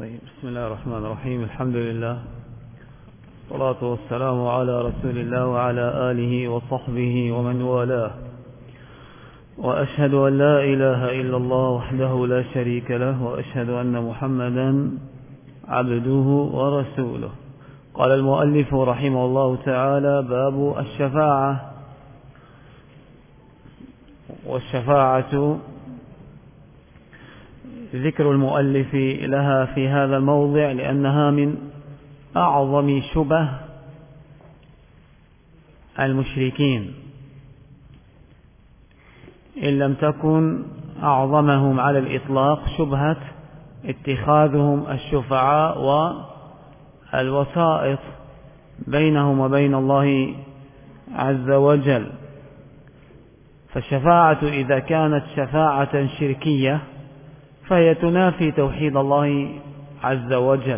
طيب، بسم الله الرحمن الرحيم. الحمد لله والصلاة والسلام على رسول الله وعلى آله وصحبه ومن والاه، وأشهد أن لا إله إلا الله وحده لا شريك له، وأشهد أن محمدا عبده ورسوله. قال المؤلف رحمه الله تعالى: باب الشفاعة. والشفاعة ذكر المؤلف لها في هذا الموضع لأنها من أعظم شبه المشركين، إن لم تكن أعظمهم على الإطلاق، شبهة اتخاذهم الشفعاء والوسائط بينهم وبين الله عز وجل. فالشفاعة إذا كانت شفاعة شركية فهي تنافي توحيد الله عز وجل.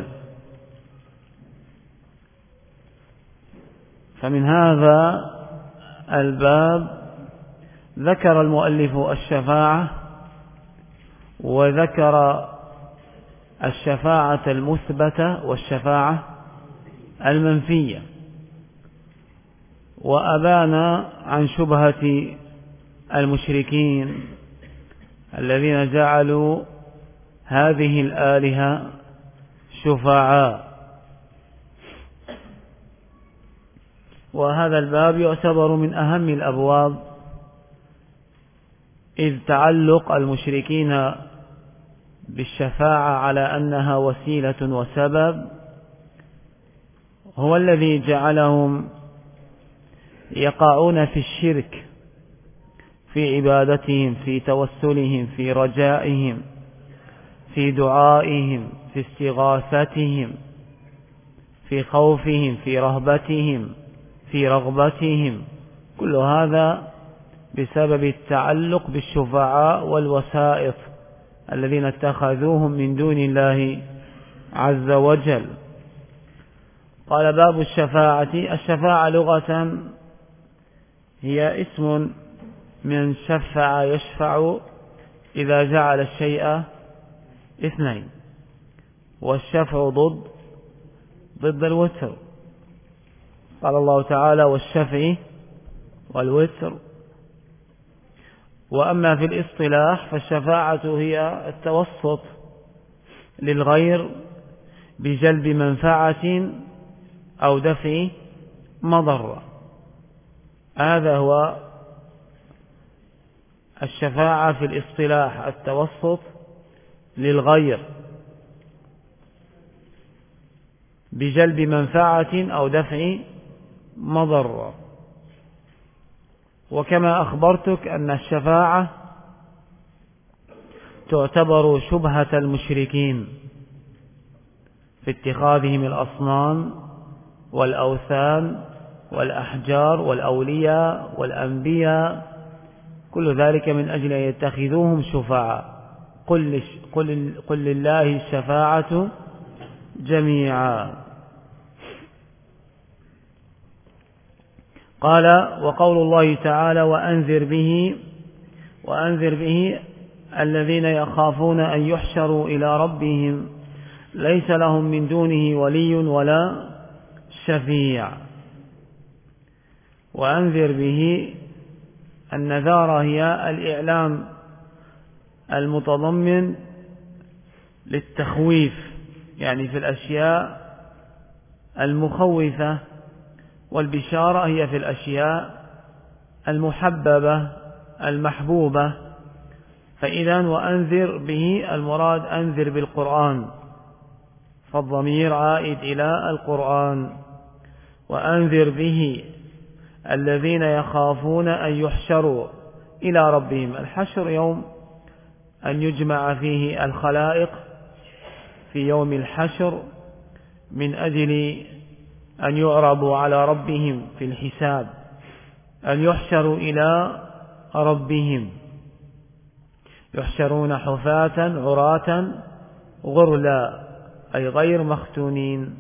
فمن هذا الباب ذكر المؤلف الشفاعة، وذكر الشفاعة المثبتة والشفاعة المنفية، وأبان عن شبهة المشركين الذين جعلوا هذه الآلهة شفعاء. وهذا الباب يعتبر من أهم الأبواب، إذ تعلق المشركين بالشفاعة على أنها وسيلة وسبب هو الذي جعلهم يقعون في الشرك في عبادتهم، في توسلهم، في رجائهم، في دعائهم، في استغاثتهم، في خوفهم، في رهبتهم، في رغبتهم. كل هذا بسبب التعلق بالشفعاء والوسائط الذين اتخذوهم من دون الله عز وجل. قال: باب الشفاعة. الشفاعة لغة هي اسم من شفع يشفع إذا جعل الشيء اثنين، والشفع ضد الوتر. قال الله تعالى: والشفع والوتر. وأما في الاصطلاح فالشفاعة هي التوسط للغير بجلب منفعة أو دفع مضرة. هذا هو الشفاعة في الاصطلاح، التوسط للغير بجلب منفعة أو دفع مضرة. وكما أخبرتك أن الشفاعة تعتبر شبهة المشركين في اتخاذهم الأصنام والأوثان والأحجار والأولياء والأنبياء، كل ذلك من أجل أن يتخذوهم شفعاء. قل لله الشفاعة جميعا. قال: وقول الله تعالى: وأنذر به الذين يخافون أن يحشروا إلى ربهم ليس لهم من دونه ولي ولا شفيع. وأنذر به، النذارة هي الإعلام المتضمن للتخويف، يعني في الأشياء المخوفة، والبشارة هي في الأشياء المحببة المحبوبة. فإذا وأنذر به المراد أنذر بالقرآن، فالضمير عائد إلى القرآن. وأنذر به الذين يخافون أن يحشروا إلى ربهم. الحشر يوم أن يجمع فيه الخلائق في يوم الحشر من أجل أن يعرضوا على ربهم في الحساب، أن يحشروا إلى ربهم، يحشرون حفاة عراة غرلا، أي غير مختونين.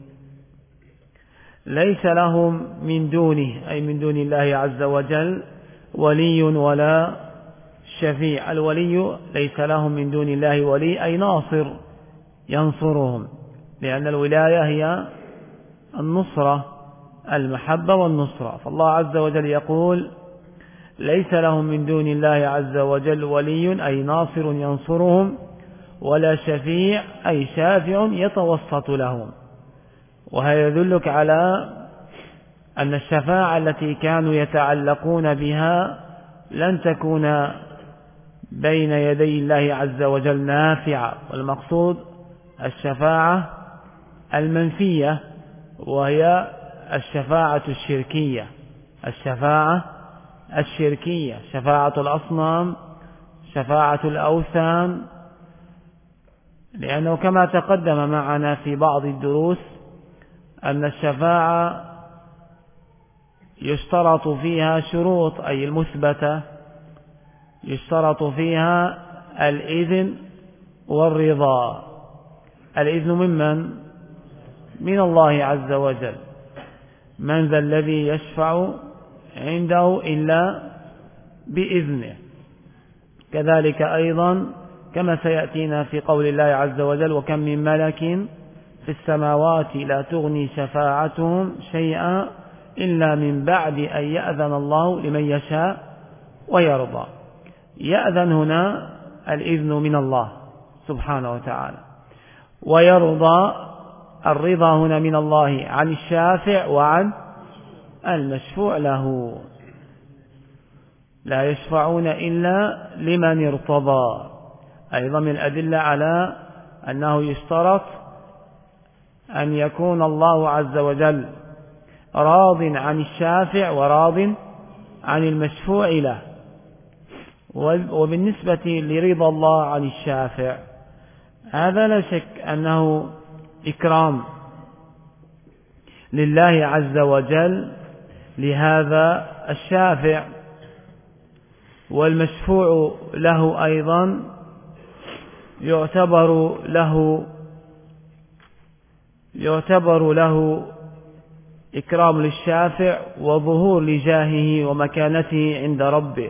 ليس لهم من دونه، أي من دون الله عز وجل، ولي ولا شفيع. الولي ليس لهم من دون الله ولي، أي ناصر ينصرهم، لأن الولاية هي النصرة، المحبة والنصرة. فالله عز وجل يقول ليس لهم من دون الله عز وجل ولي أي ناصر ينصرهم، ولا شفيع أي شافع يتوسط لهم. وهذا يدلك على أن الشفاعة التي كانوا يتعلقون بها لن تكون بين يدي الله عز وجل نافعة، والمقصود الشفاعة المنفية، وهي الشفاعة الشركية، الشفاعة الشركية، شفاعة الأصنام، شفاعة الأوثان. لأنه كما تقدم معنا في بعض الدروس أن الشفاعة يشترط فيها شروط، أي المثبتة، يشترط فيها الإذن والرضا. الإذن ممن؟ من الله عز وجل. من ذا الذي يشفع عنده إلا بإذنه. كذلك أيضا كما سيأتينا في قول الله عز وجل وكم من ملك في السماوات لا تغني شفاعتهم شيئا إلا من بعد أن يأذن الله لمن يشاء ويرضى. يأذن هنا الإذن من الله سبحانه وتعالى، ويرضى الرضا هنا من الله عن الشافع وعن المشفوع له. لا يشفعون إلا لمن ارتضى. أيضا من الأدلة على أنه يشترط أن يكون الله عز وجل راض عن الشافع وراض عن المشفوع له. وبالنسبة لرضا الله عن الشافع هذا لا شك أنه إكرام لله عز وجل لهذا الشافع، والمشفوع له أيضا يعتبر له إكرام للشافع وظهور لجاهه ومكانته عند ربه.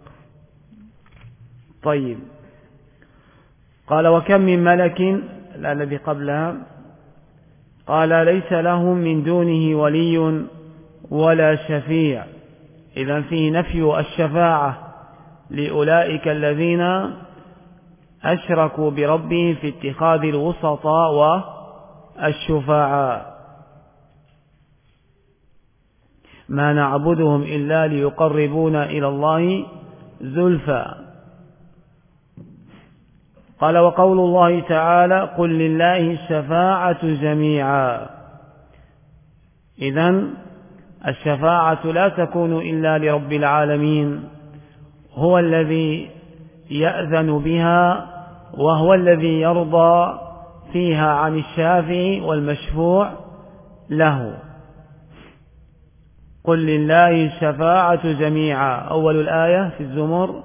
طيب، قال وكم من ملك، الذي قبلها قال ليس لهم من دونه ولي ولا شفيع. إذن فيه نفي الشفاعة لأولئك الذين أشركوا بربهم في اتخاذ الوسطاء والشفعاء. ما نعبدهم إلا ليقربونا إلى الله زلفى. قال وقول الله تعالى قل لله الشفاعة جميعا. إذن الشفاعة لا تكون إلا لرب العالمين، هو الذي يأذن بها وهو الذي يرضى فيها عن الشافع والمشفوع له. قل لله الشفاعة جميعا، أول الآية في الزمر.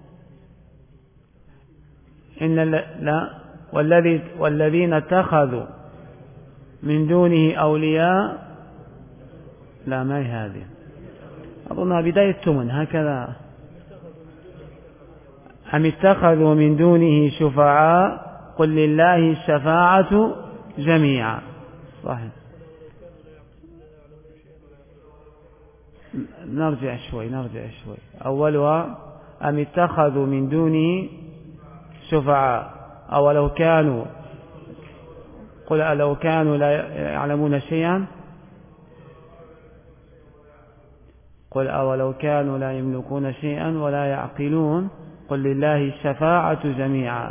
والذين اتخذوا من دونه أولياء، لا ما هي هذه، أظنها بداية الثمن هكذا. أم اتخذوا من دونه شفعاء قل لله الشفاعة جميعا. صحيح. نرجع شوي. أولها أم اتخذوا من دونه شفعاء أولو كانوا، قل ألو كانوا لا يعلمون شيئا، قل أولو كانوا لا يملكون شيئا ولا يعقلون قل لله الشفاعة جميعا.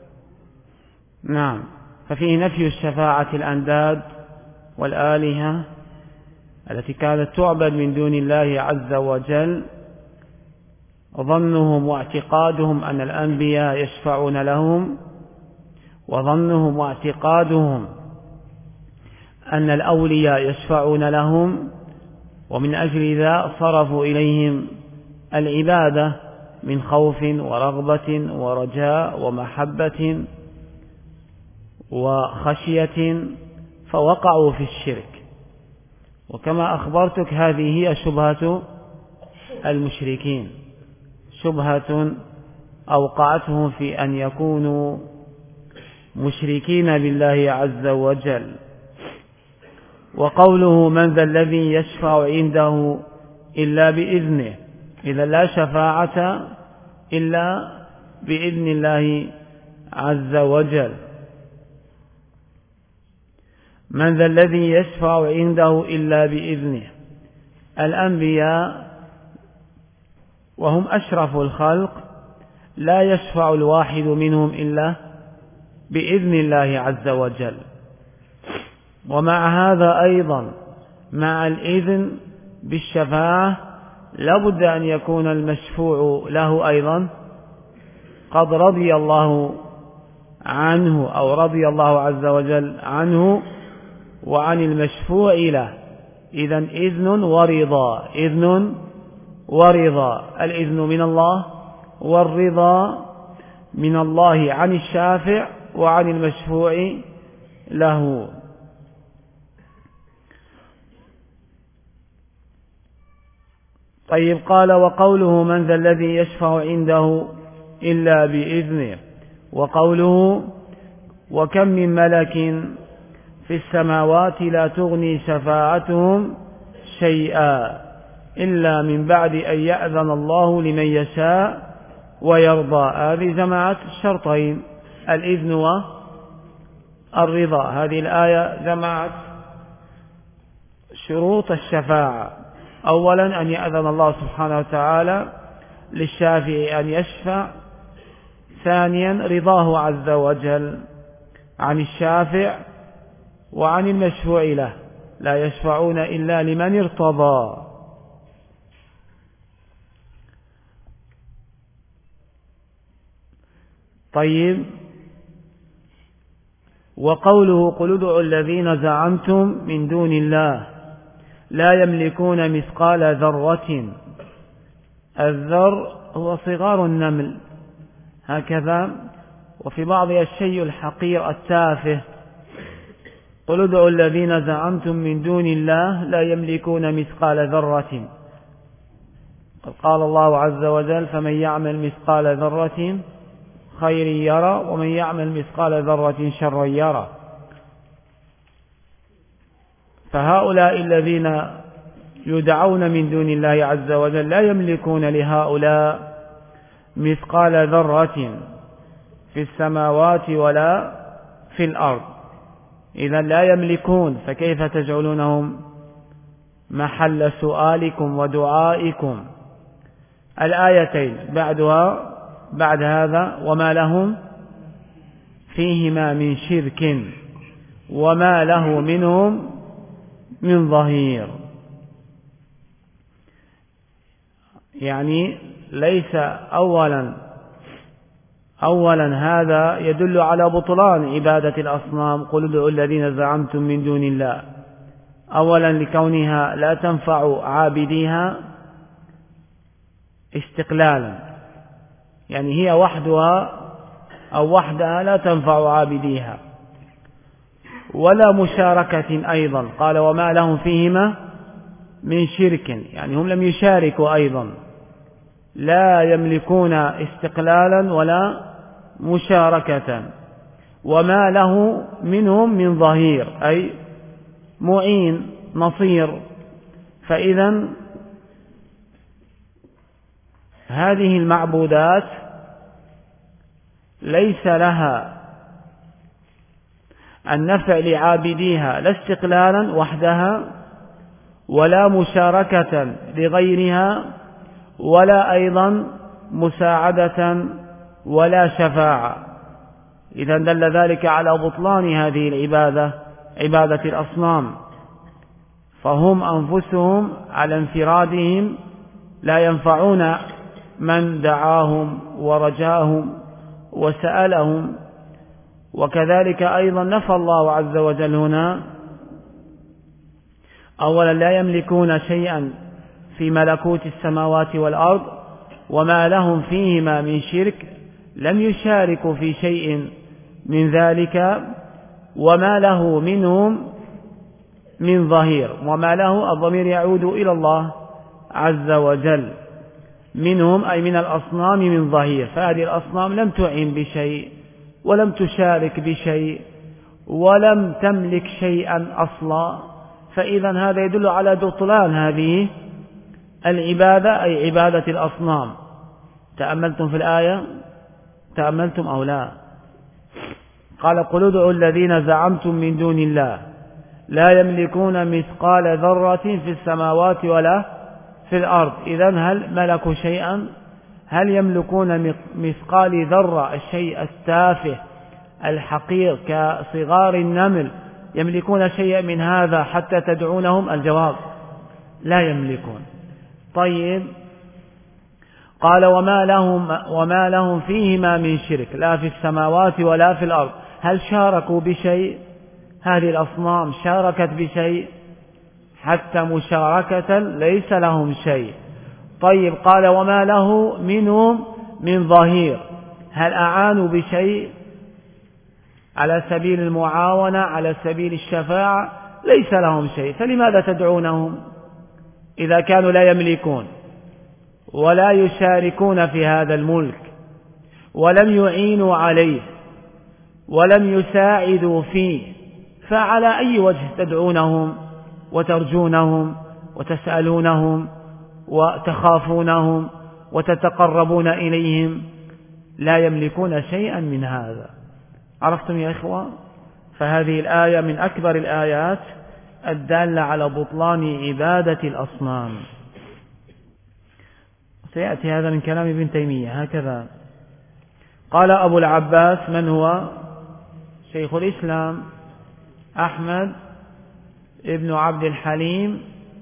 نعم، ففيه نفي الشفاعة الأنداد والآلهة التي كانت تعبد من دون الله عز وجل، ظنهم واعتقادهم أن الأنبياء يشفعون لهم، وظنهم واعتقادهم أن الأولياء يشفعون لهم، ومن أجل ذا صرفوا إليهم العبادة من خوف ورغبة ورجاء ومحبة وخشية، فوقعوا في الشرك. وكما أخبرتك هذه هي شبهة المشركين، شبهة أوقعتهم في أن يكونوا مشركين بالله عز وجل. وقوله من ذا الذي يشفع عنده إلا بإذنه، إذا لا شفاعة إلا بإذن الله عز وجل. من ذا الذي يشفع عنده إلا بإذنه. الأنبياء وهم أشرف الخلق لا يشفع الواحد منهم إلا بإذن الله عز وجل. ومع هذا أيضا مع الإذن بالشفاعة لابد أن يكون المشفوع له أيضا قد رضي الله عنه أو رضي الله عز وجل عنه وعن المشفوع له. إذن إذن ورضا، إذن ورضا، الإذن من الله والرضا من الله عن الشافع وعن المشفوع له. طيب، قال وقوله من ذا الذي يشفع عنده إلا بإذنه. وقوله وكم من ملك في السماوات لا تغني شفاعتهم شيئا إلا من بعد أن يأذن الله لمن يشاء ويرضى. هذه جمعت الشرطين، الإذن والرضا. هذه الآية جمعت شروط الشفاعة. أولا أن يأذن الله سبحانه وتعالى للشافع أن يشفع. ثانيا رضاه عز وجل عن الشافع وعن المشفوع له، لا يشفعون إلا لمن ارتضى. طيب، وقوله قل ادعوا الذين زعمتم من دون الله لا يملكون مثقال ذرة. الذر هو صغار النمل هكذا، وفي بعضها الشيء الحقير التافه. قل ادعوا الذين زعمتم من دون الله لا يملكون مثقال ذرة. قال الله عز وجل فمن يعمل مثقال ذرة خير يرى ومن يعمل مثقال ذرة شر يرى. فهؤلاء الذين يدعون من دون الله عز وجل لا يملكون لهؤلاء مثقال ذرة في السماوات ولا في الأرض. إذا لا يملكون، فكيف تجعلونهم محل سؤالكم ودعائكم؟ الآيتين بعدها بعد هذا وما لهم فيهما من شرك وما له منهم من ظهير. يعني ليس أولا هذا يدل على بطلان عبادة الأصنام. قل ادعوا الذين زعمتم من دون الله، أولا لكونها لا تنفع عابديها استقلالا، يعني هي وحدها أو وحدها لا تنفع عابديها، ولا مشاركة أيضا. قال وما لهم فيهما من شرك، يعني هم لم يشاركوا أيضا، لا يملكون استقلالا ولا مشاركة. وما له منهم من ظهير أي معين نصير. فإذا هذه المعبودات ليس لها النفع لعابديها لا استقلالا وحدها ولا مشاركة لغيرها ولا أيضا مساعدة ولا شفاعة. إذا دل ذلك على بطلان هذه العبادة، عبادة الأصنام. فهم أنفسهم على انفرادهم لا ينفعون من دعاهم ورجاهم وسألهم. وكذلك أيضا نفى الله عز وجل هنا أولا لا يملكون شيئا في ملكوت السماوات والأرض وما لهم فيهما من شرك، لم يشاركوا في شيء من ذلك. وما له منهم من ظهير، وما له الضمير يعود إلى الله عز وجل. منهم أي من الأصنام من ظهير، فهذه الأصنام لم تعن بشيء ولم تشارك بشيء ولم تملك شيئا أصلا، فإذا هذا يدل على بطلان هذه العبادة، أي عبادة الأصنام. تأملتم في الآية؟ تأملتم أو لا؟ قال قل ادعوا الذين زعمتم من دون الله لا يملكون مثقال ذرة في السماوات ولا في الأرض. إذن هل ملكوا شيئا؟ هل يملكون مثقال ذرة، الشيء التافه الحقير كصغار النمل، يملكون شيئا من هذا حتى تدعونهم؟ الجواب لا يملكون. طيب، قال وما لهم فيهما من شرك، لا في السماوات ولا في الأرض. هل شاركوا بشيء؟ هذه الأصنام شاركت بشيء؟ حتى مشاركة ليس لهم شيء. طيب، قال وما له منهم من ظهير، هل أعانوا بشيء على سبيل المعاونة، على سبيل الشفاعة؟ ليس لهم شيء، فلماذا تدعونهم إذا كانوا لا يملكون ولا يشاركون في هذا الملك ولم يعينوا عليه ولم يساعدوا فيه؟ فعلى أي وجه تدعونهم وترجونهم وتسألونهم وتخافونهم وتتقربون إليهم؟ لا يملكون شيئا من هذا. عرفتم يا إخوة؟ فهذه الآية من أكبر الآيات الدالة على بطلان عبادة الأصنام. سيأتي هذا من كلام ابن تيمية هكذا. قال أبو العباس، من هو؟ شيخ الإسلام أحمد ابن عبد الحليم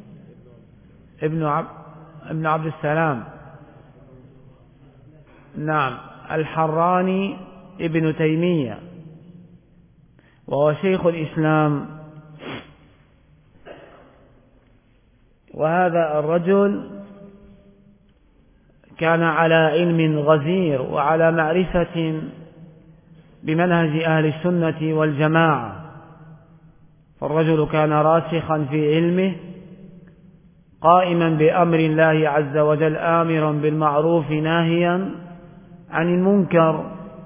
ابن عبد السلام، نعم، الحراني ابن تيمية، وهو شيخ الإسلام. وهذا الرجل كان على علم غزير وعلى معرفة بمنهج أهل السنة والجماعة، فالرجل كان راسخا في علمه، قائما بأمر الله عز وجل، آمرا بالمعروف ناهيا عن المنكر.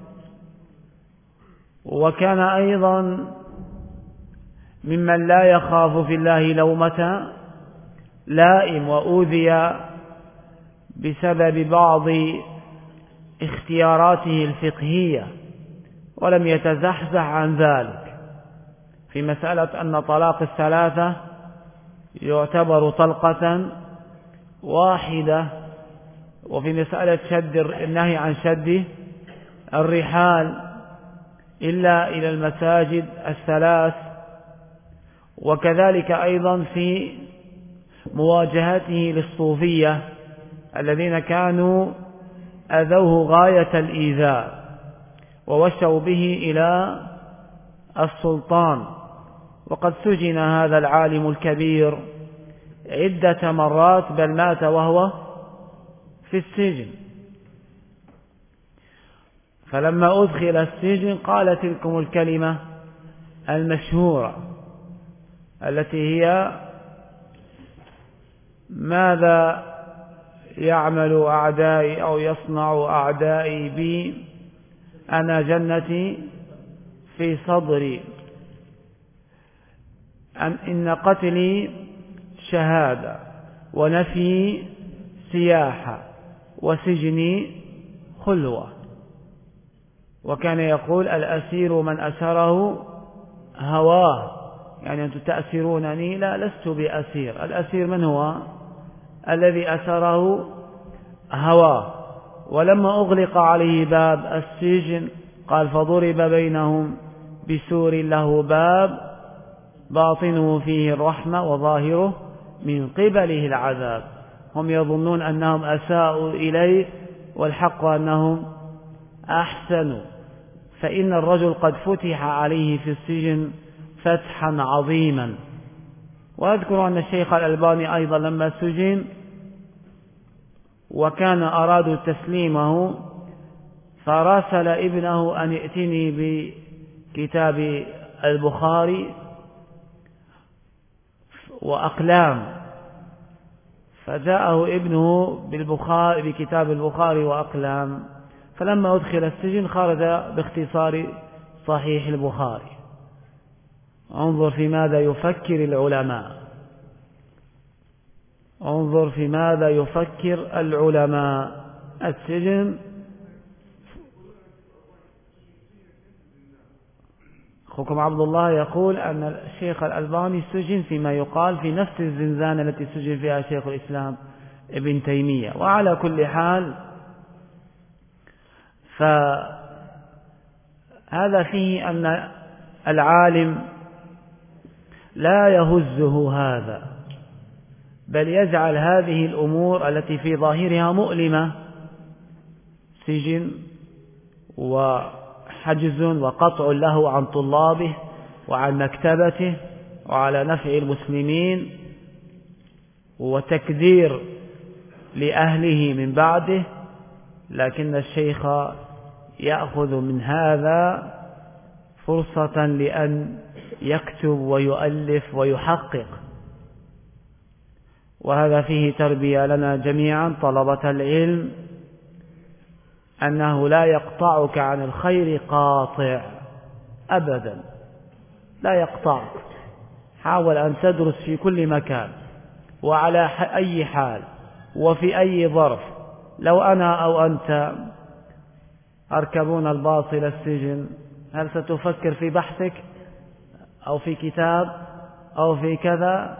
وكان أيضا ممن لا يخاف في الله لومة لائم، وأوذي بسبب بعض اختياراته الفقهية ولم يتزحزح عن ذلك، في مسألة أن طلاق الثلاثة يعتبر طلقة واحدة، وفي مسألة النهي عن شد الرحال إلا إلى المساجد الثلاث، وكذلك أيضا في مواجهته للصوفية الذين كانوا أذوه غاية الإيذاء ووشوا به إلى السلطان. وقد سجن هذا العالم الكبير عدة مرات، بل مات وهو في السجن. فلما أدخل السجن قال تلكم الكلمة المشهورة التي هي: ماذا يعمل أعدائي أو يصنع أعدائي بي، أنا جنتي في صدري، إن قتلي شهادة ونفي سياحة وسجني خلوة. وكان يقول: الأسير من أسره هواه، يعني أنتم تأسرونني، لا، لست بأسير. الأسير من هو؟ الذي أسره هواه. ولما أغلق عليه باب السجن قال: فضرب بينهم بسور له باب باطنه فيه الرحمة وظاهره من قبله العذاب. هم يظنون أنهم أساءوا إليه، والحق أنهم أحسنوا. فإن الرجل قد فتح عليه في السجن فتحا عظيما. وأذكر أن الشيخ الألباني أيضا لما سجن وكان أرادوا تسليمه، فراسل ابنه أن يأتني بكتاب البخاري وأقلام، فجاءه ابنه بكتاب البخاري وأقلام، فلما أدخل السجن خرج باختصار صحيح البخاري. انظر في ماذا يفكر العلماء، انظر في ماذا يفكر العلماء. السجن، أخوكم عبد الله يقول أن الشيخ الألباني سجن فيما يقال في نفس الزنزانة التي سجن فيها شيخ الإسلام ابن تيمية. وعلى كل حال فهذا فيه أن العالم لا يهزه هذا، بل يجعل هذه الأمور التي في ظاهرها مؤلمة، سجن وحجز وقطع له عن طلابه وعن مكتبته وعلى نفع المسلمين وتكدير لأهله من بعده، لكن الشيخ يأخذ من هذا فرصة لأن يكتب ويؤلف ويحقق. وهذا فيه تربية لنا جميعا طلبة العلم، أنه لا يقطعك عن الخير قاطع أبدا، لا يقطعك. حاول أن تدرس في كل مكان وعلى أي حال وفي أي ظرف. لو أنا أو أنت أركبون الباص إلى السجن، هل ستفكر في بحثك أو في كتاب أو في كذا؟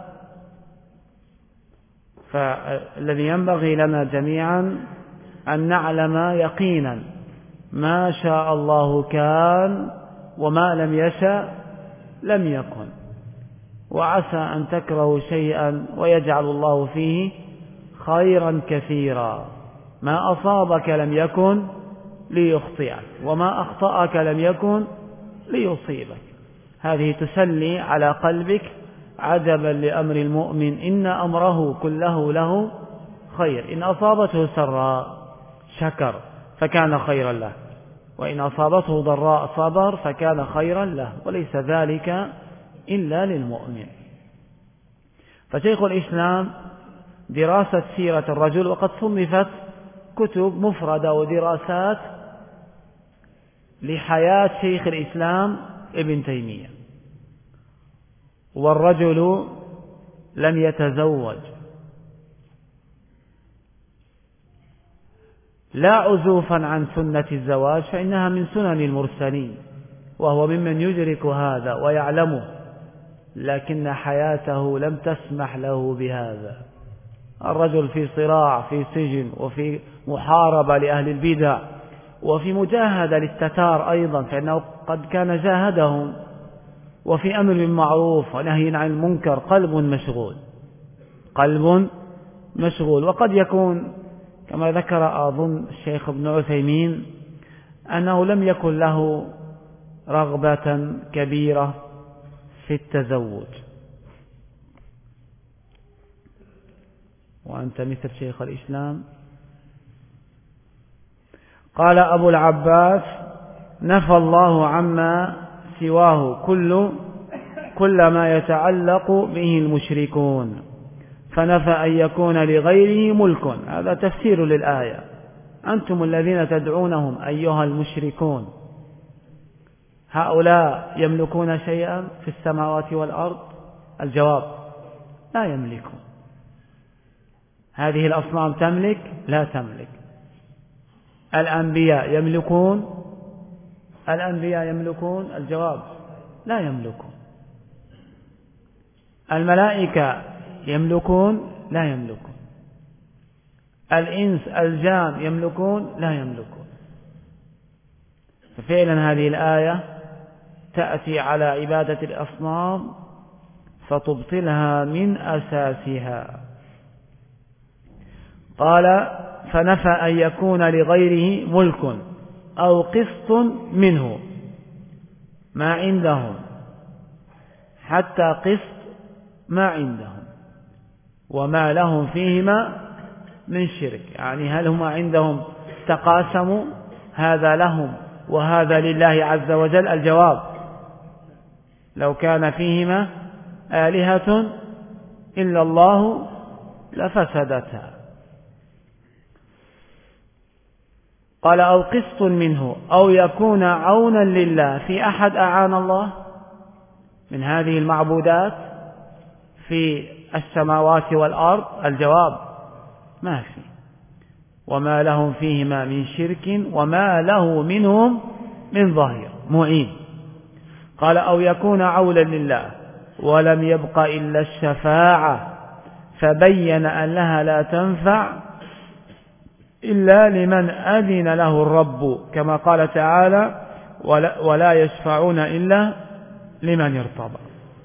فالذي ينبغي لنا جميعا أن نعلم يقينا ما شاء الله كان وما لم يشأ لم يكن. وعسى أن تكرهوا شيئا ويجعل الله فيه خيرا كثيرا. ما أصابك لم يكن ليخطئك، وما أخطأك لم يكن ليصيبك. هذه تسلي على قلبك. عجبا لأمر المؤمن إن أمره كله له خير، إن أصابته سراء شكر فكان خيرا له، وإن أصابته ضراء صبر فكان خيرا له، وليس ذلك إلا للمؤمن. فشيخ الإسلام دراسة سيرة الرجل، وقد صنفت كتب مفردة ودراسات لحياة شيخ الإسلام ابن تيمية. والرجل لم يتزوج، لا عزوفا عن سنة الزواج، فإنها من سنن المرسلين، وهو ممن يدرك هذا ويعلمه، لكن حياته لم تسمح له بهذا. الرجل في صراع، في سجن، وفي محاربة لأهل البدع، وفي مجاهدة للتتار أيضا، فإنه قد كان جاهدهم، وفي أمر بالمعروف ونهي عن المنكر. قلب مشغول، قلب مشغول. وقد يكون كما ذكر أظن الشيخ ابن عثيمين أنه لم يكن له رغبة كبيرة في التزوج. وأنت مثل شيخ الإسلام. قال أبو العباس: نفى الله عما سواه كل ما يتعلق به المشركون، فنفى أن يكون لغيره ملك. هذا تفسير للآية: أنتم الذين تدعونهم أيها المشركون، هؤلاء يملكون شيئا في السماوات والأرض؟ الجواب: لا يملكون. هذه الأصنام تملك؟ لا تملك. الأنبياء يملكون؟ الأنبياء يملكون؟ الجواب: لا يملكون. الملائكة يملكون؟ لا يملكون. الإنس الجان يملكون؟ لا يملكون. ففعلا هذه الآية تأتي على عبادة الأصنام فتبطلها من أساسها. قال: فنفى أن يكون لغيره ملك أو قسط منه ما عندهم، حتى قسط ما عندهم، وما لهم فيهما من شرك. يعني هل هم عندهم تقاسموا هذا لهم وهذا لله عز وجل؟ الجواب: لو كان فيهما آلهة إلا الله لفسدتا. قال أو قسط منه أو يكون عونا لله في أحد أعان الله من هذه المعبودات في السماوات والأرض. الجواب ما في، وما لهم فيهما من شرك وما له منهم من ظهير معين. قال أو يكون عولا لله ولم يبق إلا الشفاعة، فبين أنها لا تنفع إلا لمن أذن له الرب، كما قال تعالى ولا يشفعون إلا لمن ارتضى.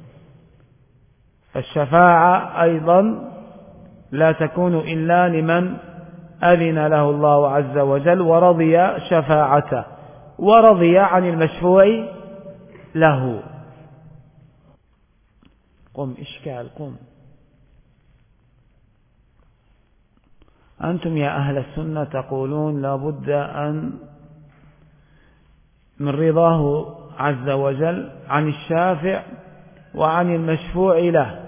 فالشفاعة أيضا لا تكون إلا لمن أذن له الله عز وجل ورضي شفاعته ورضي عن المشفوع له. قم إشكال قم. أنتم يا أهل السنة تقولون لا بد أن من رضاه عز وجل عن الشافع وعن المشفوع له.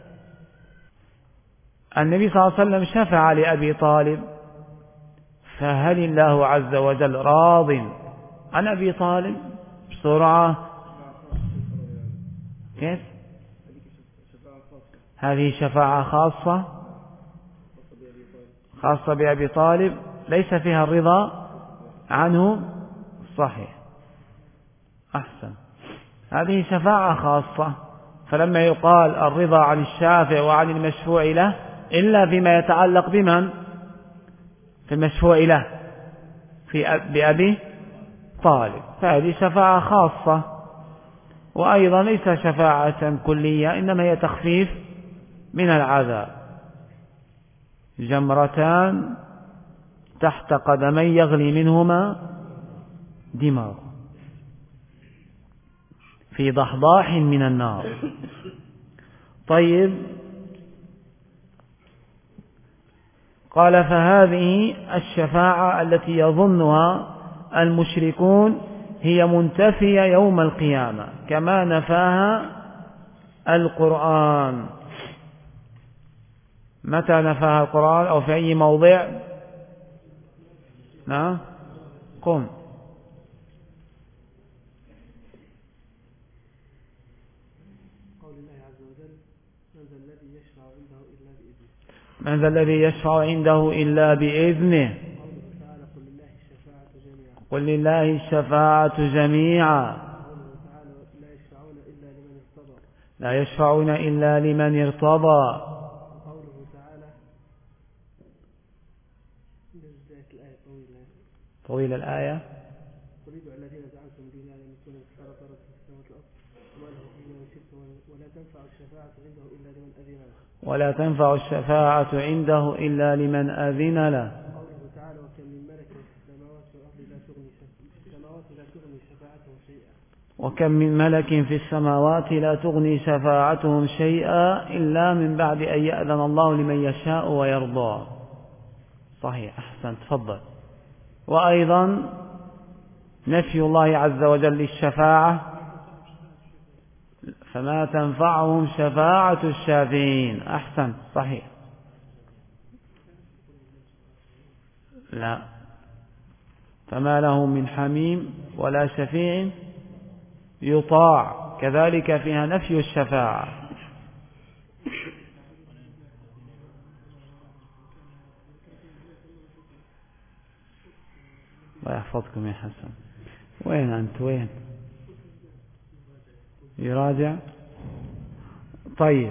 النبي صلى الله عليه وسلم شفع لأبي طالب، فهل الله عز وجل راض عن أبي طالب؟ بسرعة كيف؟ هذه شفاعة خاصة بأبي طالب ليس فيها الرضا عنه. صحيح، أحسن، هذه شفاعة خاصة. فلما يقال الرضا عن الشافع وعن المشفوع له إلا فيما يتعلق بمن؟ في المشفوع له بأبي طالب، فهذه شفاعة خاصة. وأيضا ليس شفاعة كلية، إنما هي تخفيف من العذاب. جمرتان تحت قدمي يغلي منهما دماغ في ضحضاح من النار. طيب، قال فهذه الشفاعة التي يظنها المشركون هي منتفية يوم القيامة كما نفاها القرآن. متى نفاها القرآن أو في أي موضع؟ نعم، قم. من ذا الذي يشفع عنده إلا بإذنه. قل لله الشفاعة جميعا. لا يشفعون إلا لمن ارتضى. طويل الآية. ولا تنفع الشفاعة عنده إلا لمن أذن له. وكم من ملك في السماوات لا تغني شفاعتهم شيئا إلا من بعد أن يأذن الله لمن يشاء ويرضى. صحيح، أحسن، تفضل. وأيضا نفي الله عز وجل للشفاعة، فما تنفعهم شفاعة الشافعين. أحسن، صحيح. لا، فما له من حميم ولا شفيع يطاع، كذلك فيها نفي الشفاعة. الله يحفظكم يا حسن. وين أنت؟ وين يراجع؟ طيب،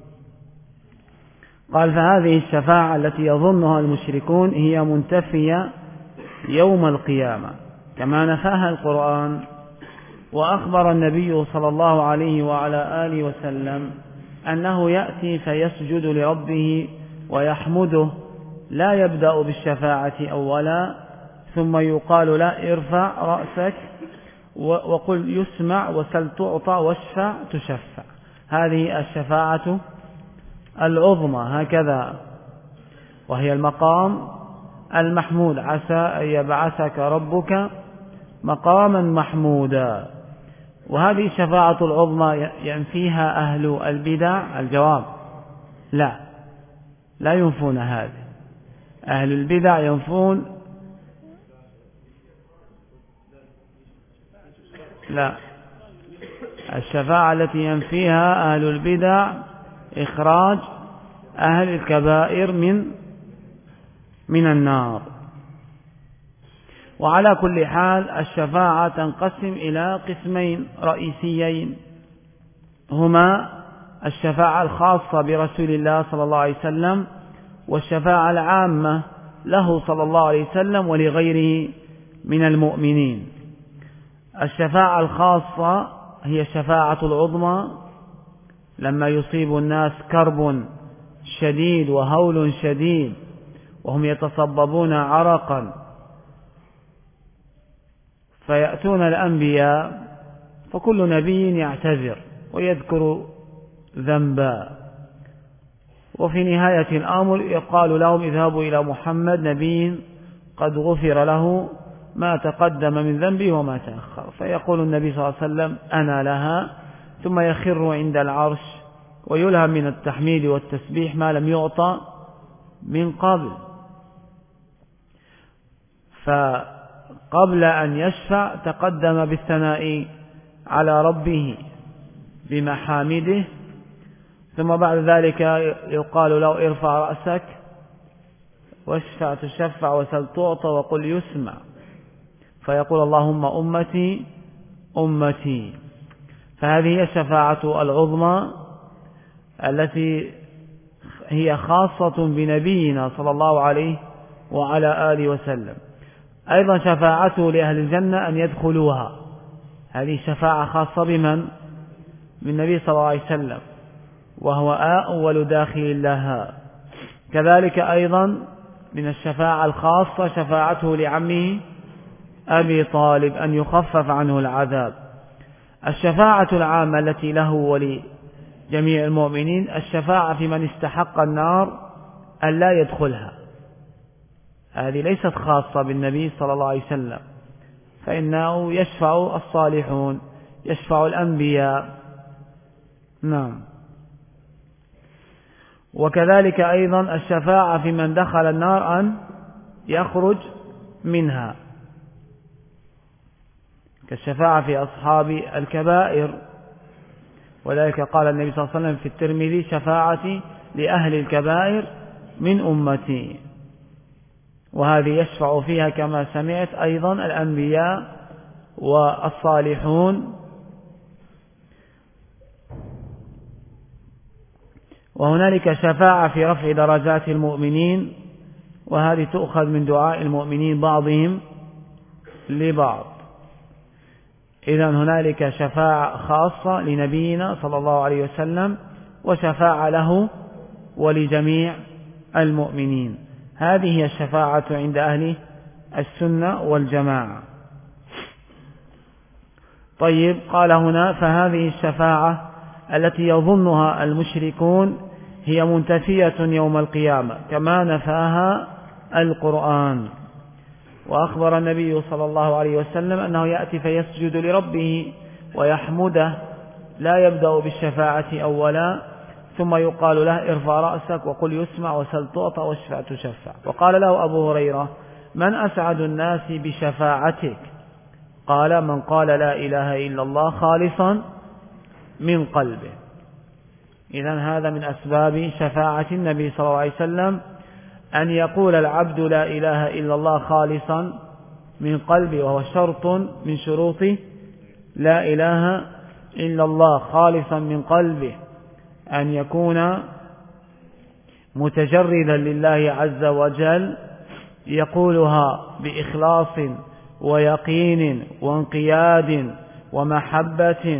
قال فهذه الشفاعة التي يظنها المشركون هي منتفية يوم القيامة كما نفاها القرآن. وأخبر النبي صلى الله عليه وعلى آله وسلم أنه يأتي فيسجد لربه ويحمده، لا يبدأ بالشفاعة أولا، ثم يقال لا ارفع رأسك وقل يسمع وسل تعطى واشفع تشفع. هذه الشفاعة العظمى هكذا، وهي المقام المحمود. عسى أن يبعثك ربك مقاما محمودا. وهذه الشفاعة العظمى ينفيها أهل البدع. الجواب لا ينفون هذه. أهل البدع ينفون لا، الشفاعة التي ينفيها أهل البدع إخراج أهل الكبائر من النار. وعلى كل حال الشفاعة تنقسم إلى قسمين رئيسيين، هما الشفاعة الخاصة برسول الله صلى الله عليه وسلم، والشفاعة العامة له صلى الله عليه وسلم ولغيره من المؤمنين. الشفاعة الخاصة هي الشفاعة العظمى لما يصيب الناس كرب شديد وهول شديد وهم يتصببون عرقا، فيأتون الأنبياء، فكل نبي يعتذر ويذكر ذنبا، وفي نهاية الأمر يقال لهم اذهبوا إلى محمد نبي قد غفر له ما تقدم من ذنبه وما تأخر، فيقول النبي صلى الله عليه وسلم أنا لها، ثم يخر عند العرش ويلهم من التحميد والتسبيح ما لم يعطى من قبل. فقبل أن يشفع تقدم بالثناء على ربه بمحامده، ثم بعد ذلك يقال له ارفع رأسك واشفع تشفع وسل تعطى وقل يسمع، فيقول اللهم أمتي أمتي. فهذه هي الشفاعة العظمى التي هي خاصة بنبينا صلى الله عليه وعلى آله وسلم. أيضا شفاعته لأهل الجنة أن يدخلوها، هذه شفاعة خاصة بمن؟ بالنبي صلى الله عليه وسلم، وهو أول داخل لها. كذلك أيضا من الشفاعة الخاصة شفاعته لعمه أبي طالب أن يخفف عنه العذاب. الشفاعة العامة التي له ولجميع المؤمنين الشفاعة في من استحق النار أن لا يدخلها، هذه ليست خاصة بالنبي صلى الله عليه وسلم، فإنه يشفع الصالحون، يشفع الأنبياء. نعم. وكذلك أيضا الشفاعة في من دخل النار أن يخرج منها، كالشفاعة في أصحاب الكبائر، وذلك قال النبي صلى الله عليه وسلم في الترمذي شفاعتي لأهل الكبائر من أمتي، وهذه يشفع فيها كما سمعت أيضا الأنبياء والصالحون. وهنالك شفاعة في رفع درجات المؤمنين، وهذه تؤخذ من دعاء المؤمنين بعضهم لبعض. إذن هنالك شفاعة خاصة لنبينا صلى الله عليه وسلم، وشفاعة له ولجميع المؤمنين. هذه هي الشفاعة عند أهل السنة والجماعة. طيب، قال هنا فهذه الشفاعة التي يظنها المشركون هي منتفية يوم القيامة كما نفاها القرآن. وأخبر النبي صلى الله عليه وسلم أنه يأتي فيسجد لربه ويحمده، لا يبدأ بالشفاعة أولا، ثم يقال له ارفع رأسك وقل يسمع وسل تعطى واشفع تشفع. وقال له أبو هريرة من أسعد الناس بشفاعتك؟ قال من قال لا إله إلا الله خالصا من قلبه. إذن هذا من أسباب شفاعة النبي صلى الله عليه وسلم أن يقول العبد لا إله إلا الله خالصا من قلبه، وهو شرط من شروط لا إله إلا الله، خالصا من قلبه، أن يكون متجردا لله عز وجل، يقولها بإخلاص ويقين وانقياد ومحبة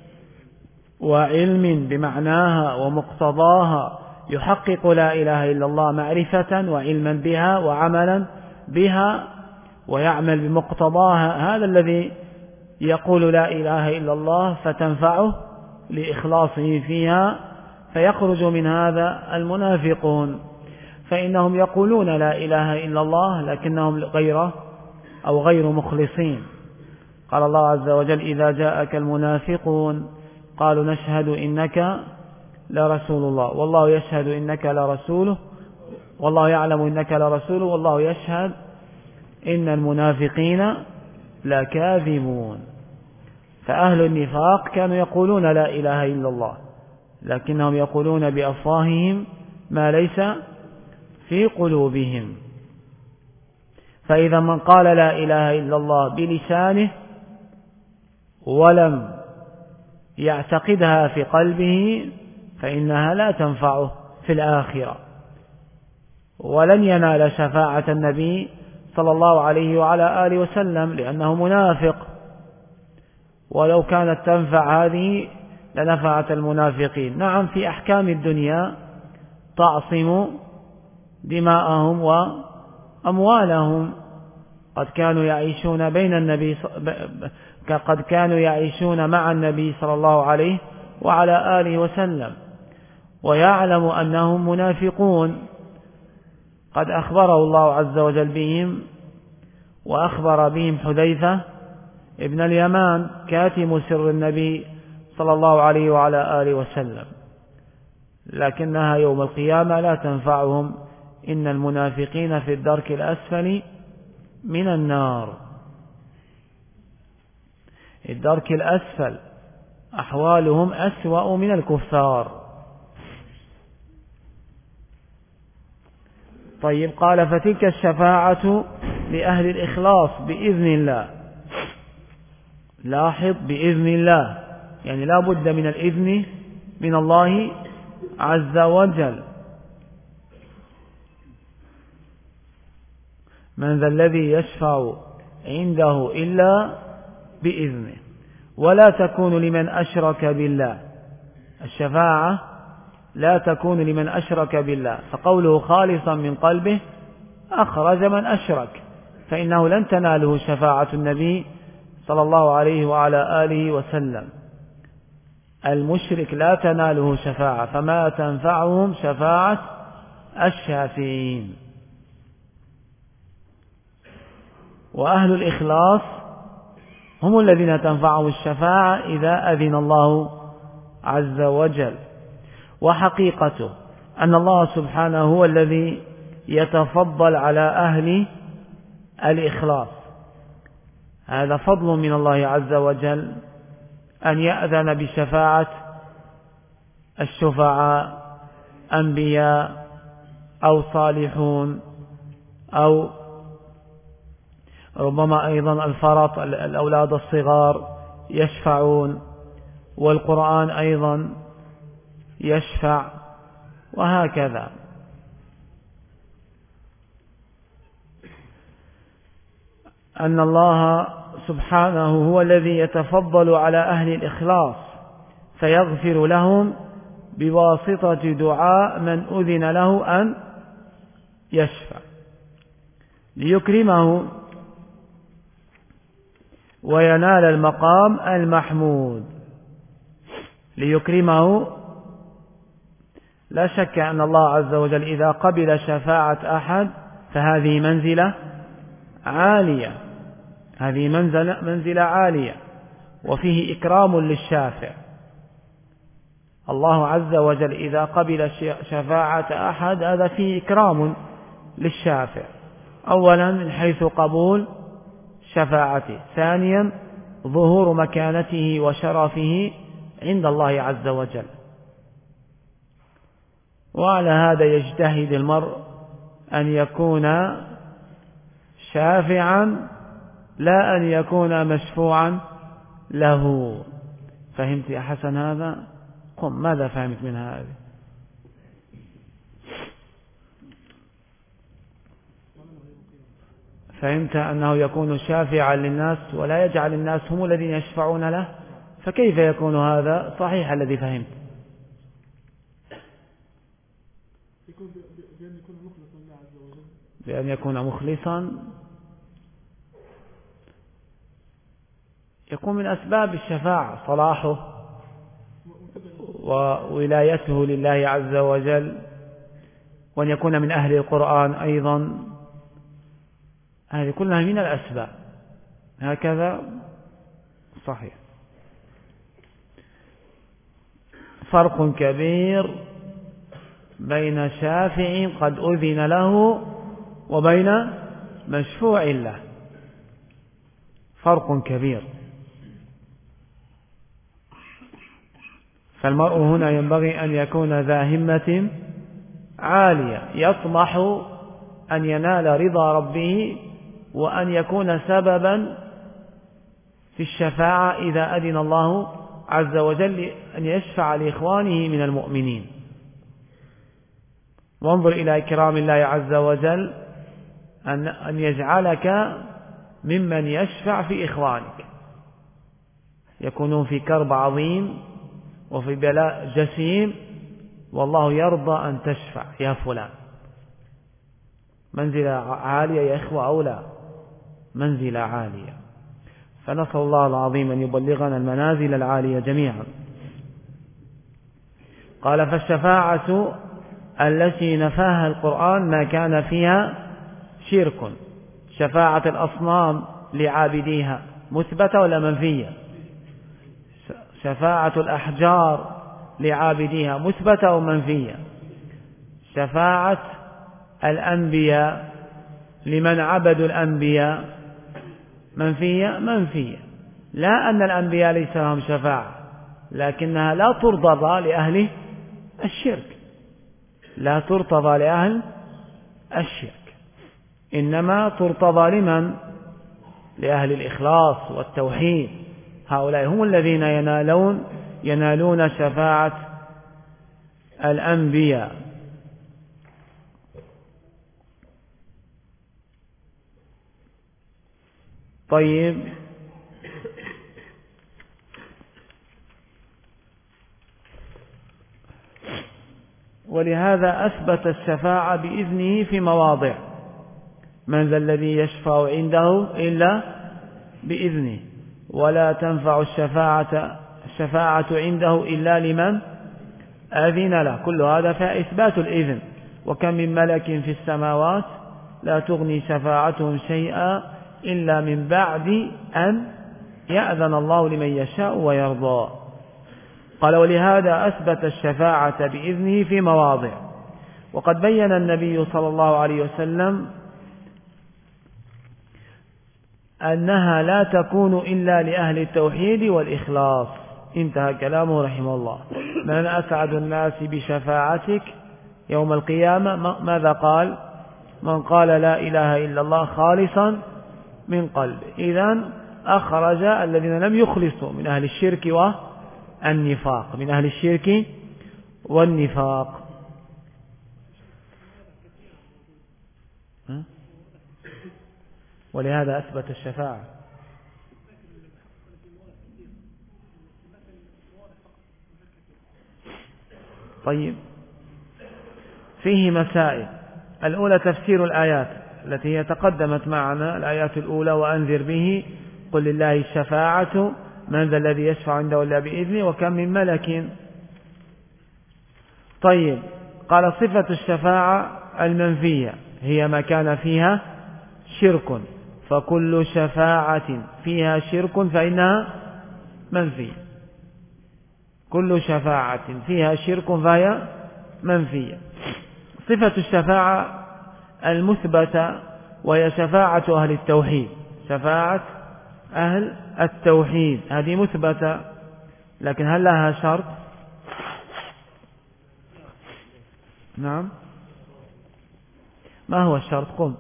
وعلم بمعناها ومقتضاها، يحقق لا إله إلا الله معرفة وعلما بها وعملا بها ويعمل بمقتضاها. هذا الذي يقول لا إله إلا الله فتنفعه لإخلاصه فيها. فيخرج من هذا المنافقون، فإنهم يقولون لا إله إلا الله لكنهم غير مخلصين. قال الله عز وجل إذا جاءك المنافقون قالوا نشهد إنك لرسول الله والله يشهد إنك لرسوله والله يعلم إنك لرسوله والله يشهد إن المنافقين لكاذبون. فأهل النفاق كانوا يقولون لا إله إلا الله، لكنهم يقولون بأفواههم ما ليس في قلوبهم. فإذا من قال لا إله إلا الله بلسانه ولم يعتقدها في قلبه فإنها لا تنفعه في الآخرة، ولن ينال شفاعة النبي صلى الله عليه وعلى آله وسلم، لأنه منافق، ولو كانت تنفع هذه لنفعت المنافقين. نعم، في أحكام الدنيا تعصم دماءهم وأموالهم. قد كانوا يعيشون مع النبي صلى الله عليه وعلى آله وسلم، ويعلم أنهم منافقون. قد أخبره الله عز وجل بهم، وأخبر بهم حذيفة ابن اليمان كاتم سر النبي صلى الله عليه وعلى آله وسلم، لكنها يوم القيامة لا تنفعهم. إن المنافقين في الدرك الأسفل من النار. الدرك الأسفل أحوالهم أسوأ من الكفار. طيب، قال فتلك الشفاعة لأهل الإخلاص بإذن الله. لاحظ، بإذن الله، يعني لا بد من الإذن من الله عز وجل. من ذا الذي يشفع عنده إلا بإذنه. ولا تكون لمن أشرك بالله، الشفاعة لا تكون لمن أشرك بالله، فقوله خالصا من قلبه أخرج من أشرك، فإنه لن تناله شفاعة النبي صلى الله عليه وعلى آله وسلم. المشرك لا تناله شفاعة، فما تنفعهم شفاعة الشافعين. وأهل الإخلاص هم الذين تنفعهم الشفاعة إذا أذن الله عز وجل. وحقيقته أن الله سبحانه هو الذي يتفضل على أهل الإخلاص. هذا فضل من الله عز وجل أن يأذن بشفاعة الشفعاء، أنبياء أو صالحون، أو ربما أيضا الفرط، الأولاد الصغار يشفعون، والقرآن أيضا يشفع، وهكذا. أن الله سبحانه هو الذي يتفضل على أهل الإخلاص فيغفر لهم بواسطة دعاء من أذن له أن يشفع، ليكرمه وينال المقام المحمود. ليكرمه، لا شك أن الله عز وجل إذا قبل شفاعة أحد فهذه منزلة عالية، هذه منزلة عالية، وفيه إكرام للشافع. الله عز وجل إذا قبل شفاعة أحد هذا فيه إكرام للشافع، أولا من حيث قبول شفاعته، ثانيا ظهور مكانته وشرفه عند الله عز وجل. وعلى هذا يجتهد المرء أن يكون شافعا لا أن يكون مشفوعا له. فهمت يا حسن هذا؟ قم، ماذا فهمت من هذا؟ فهمت أنه يكون شافعا للناس ولا يجعل الناس هم الذين يشفعون له؟ فكيف يكون هذا صحيح الذي فهمت؟ بأن يكون مخلصا، يكون من أسباب الشفاعة صلاحه وولايته لله عز وجل، وأن يكون من أهل القرآن أيضا، هذه كلها من الأسباب. هكذا صحيح. فرق كبير بين شافع قد أذن له وبين مشفوع له، فرق كبير. فالمرء هنا ينبغي أن يكون ذا همة عالية يطمح أن ينال رضا ربه وأن يكون سببا في الشفاعة إذا أذن الله عز وجل أن يشفع لإخوانه من المؤمنين. وانظر إلى إكرام الله عز وجل أن يجعلك ممن يشفع في إخوانك، يكونون في كرب عظيم وفي بلاء جسيم، والله يرضى أن تشفع يا فلان. منزلة عالية يا إخوة أو لا؟ منزلة عالية. فنسأل الله العظيم أن يبلغنا المنازل العالية جميعا. قال: فالشفاعة التي نفاها القرآن ما كان فيها شرك. شفاعة الأصنام لعابديها مثبتة ولا منفية؟ شفاعة الأحجار لعابديها مثبتة أو منفية؟ شفاعة الأنبياء لمن عبدوا الأنبياء منفية؟ منفية. لا أن الأنبياء ليس لهم شفاعة، لكنها لا ترتضى لأهل الشرك، لا ترتضى لأهل الشرك، إنما ترتضى لمن؟ لأهل الإخلاص والتوحيد. هؤلاء هم الذين ينالون شفاعة الأنبياء. طيب، ولهذا أثبت الشفاعة بإذنه في مواضع: من ذا الذي يشفع عنده إلا بإذنه، ولا تنفع الشفاعة عنده إلا لمن أذن له. كل هذا فإثبات الإذن. وكم من ملك في السماوات لا تغني شفاعتهم شيئا إلا من بعد أن يأذن الله لمن يشاء ويرضى. قال: ولهذا أثبت الشفاعة بإذنه في مواضع. وقد بين النبي صلى الله عليه وسلم أنها لا تكون إلا لأهل التوحيد والإخلاص. انتهى كلامه رحمه الله. من أسعد الناس بشفاعتك يوم القيامة؟ ماذا قال؟ من قال لا إله إلا الله خالصا من قلبه. إذن أخرج الذين لم يخلصوا من أهل الشرك والنفاق، من أهل الشرك والنفاق. ولهذا أثبت الشفاعة. طيب، فيه مسائل. الأولى تفسير الآيات التي هي تقدمت معنا، الآيات الأولى: وأنذر به قل لله الشفاعة من ذا الذي يشفع عنده إلا بإذنه وكم من ملك. طيب، قال: صفة الشفاعة المنفية هي ما كان فيها شرك، فكل شفاعة فيها شرك فإنها منفية. كل شفاعة فيها شرك فهي منفية. صفة الشفاعة المثبتة وهي شفاعة أهل التوحيد، شفاعة أهل التوحيد هذه مثبتة، لكن هل لها شرط؟ نعم. ما هو الشرط؟ قم.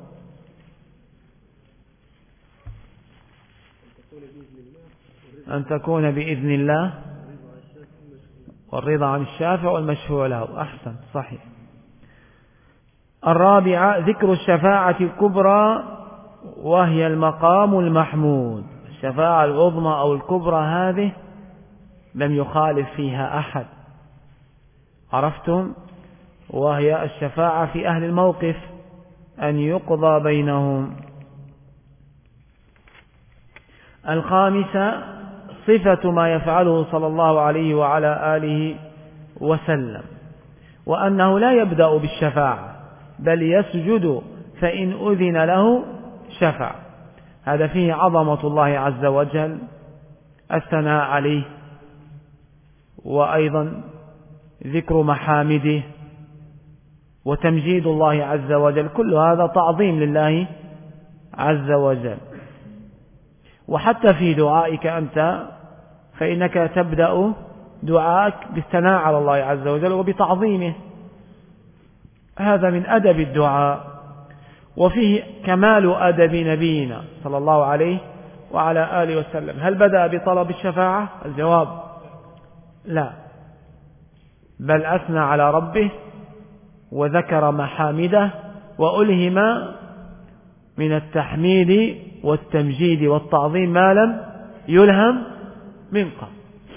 أن تكون بإذن الله والرضا عن الشافع والمشفوع له. أحسن، صحيح. الرابعة ذكر الشفاعة الكبرى وهي المقام المحمود. الشفاعة العظمى أو الكبرى هذه لم يخالف فيها أحد، عرفتم؟ وهي الشفاعة في أهل الموقف، أن يقضى بينهم. الخامسة صفة ما يفعله صلى الله عليه وعلى آله وسلم، وأنه لا يبدأ بالشفاعة بل يسجد فإن أذن له شفع. هذا فيه عظمة الله عز وجل، الثناء عليه، وأيضا ذكر محامده وتمجيد الله عز وجل، كل هذا تعظيم لله عز وجل. وحتى في دعائك أنت فإنك تبدأ دعاءك بالثناء على الله عز وجل وبتعظيمه، هذا من أدب الدعاء، وفيه كمال أدب نبينا صلى الله عليه وعلى آله وسلم. هل بدأ بطلب الشفاعة؟ الجواب لا، بل أثنى على ربه وذكر محامده وألهم من التحميد والتمجيد والتعظيم ما لم يلهم من قبل.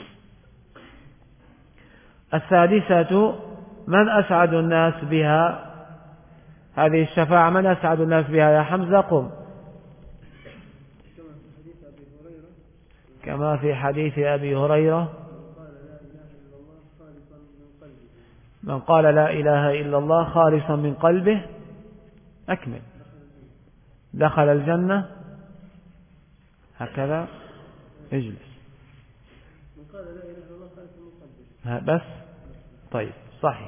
السادسة: من أسعد الناس بها؟ هذه الشفاعة من أسعد الناس بها يا حمزة؟ قم. كما في حديث أبي هريرة: من قال لا إله إلا الله خالصا من قلبه، أكمل، دخل الجنة. هكذا اجلس بس. طيب صحيح.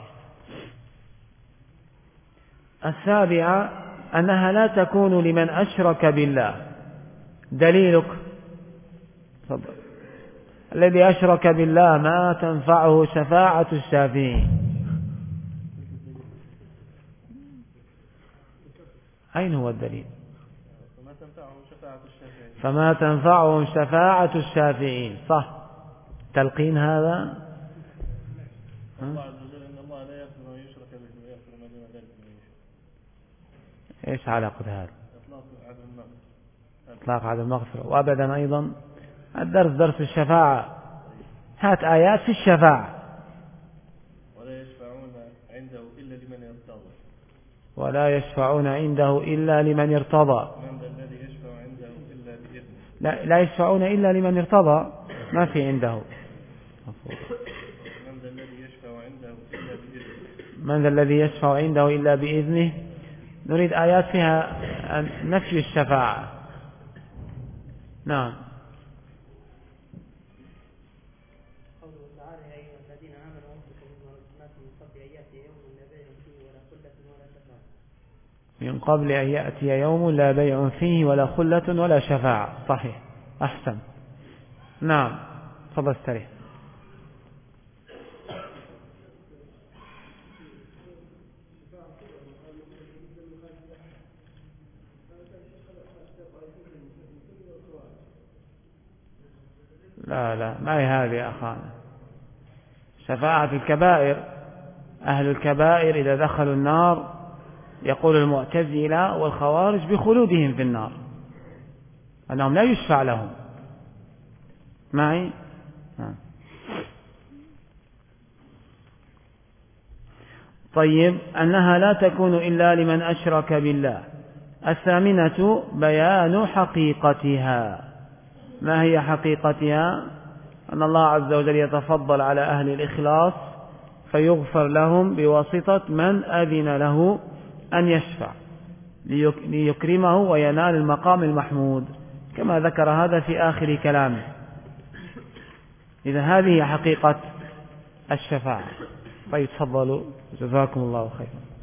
السابعة: أنها لا تكون لمن أشرك بالله. دليلك؟ تفضل. الذي أشرك بالله ما تنفعه شفاعة الشافعين. أين هو الدليل؟ فما تنفعهم شفاعة الشافعين. صح، تلقين هذا. ايش علاقة هذا؟ اطلاق عدم المغفرة، وابدا ايضا الدرس درس الشفاعة. هات آيات في الشفاعة. ولا يشفعون عنده إلا لمن يرتضى. ولا يشفعون عنده إلا لمن يرتضى. من ذا الذي يشفع عنده إلا بإذنه. لا يشفعون إلا لمن يرتضى، ما في عنده. من ذا الذي يشفع عنده إلا بإذنه. من ذا الذي يشفع عنده إلا بإذنه. نريد آيات فيها نفي الشفاعة. نعم. من قبل أن يأتي يوم لا بيع فيه ولا خلة ولا شفاعة. صحيح، أحسن. نعم، تفضل استريح. لا ما هي هذه يا أخانا. شفاعة الكبائر، أهل الكبائر إذا دخلوا النار يقول المعتزلة والخوارج بخلودهم في النار، أنهم لا يشفع لهم. معي؟ طيب، أنها لا تكون إلا لمن أشرك بالله. الثامنة: بيان حقيقتها. ما هي حقيقتها؟ أن الله عز وجل يتفضل على أهل الإخلاص فيغفر لهم بواسطة من أذن له أن يشفع ليكرمه وينال المقام المحمود، كما ذكر هذا في آخر كلامه. إذا هذه حقيقة الشفاعة. طيب تفضلوا، جزاكم الله خيرا.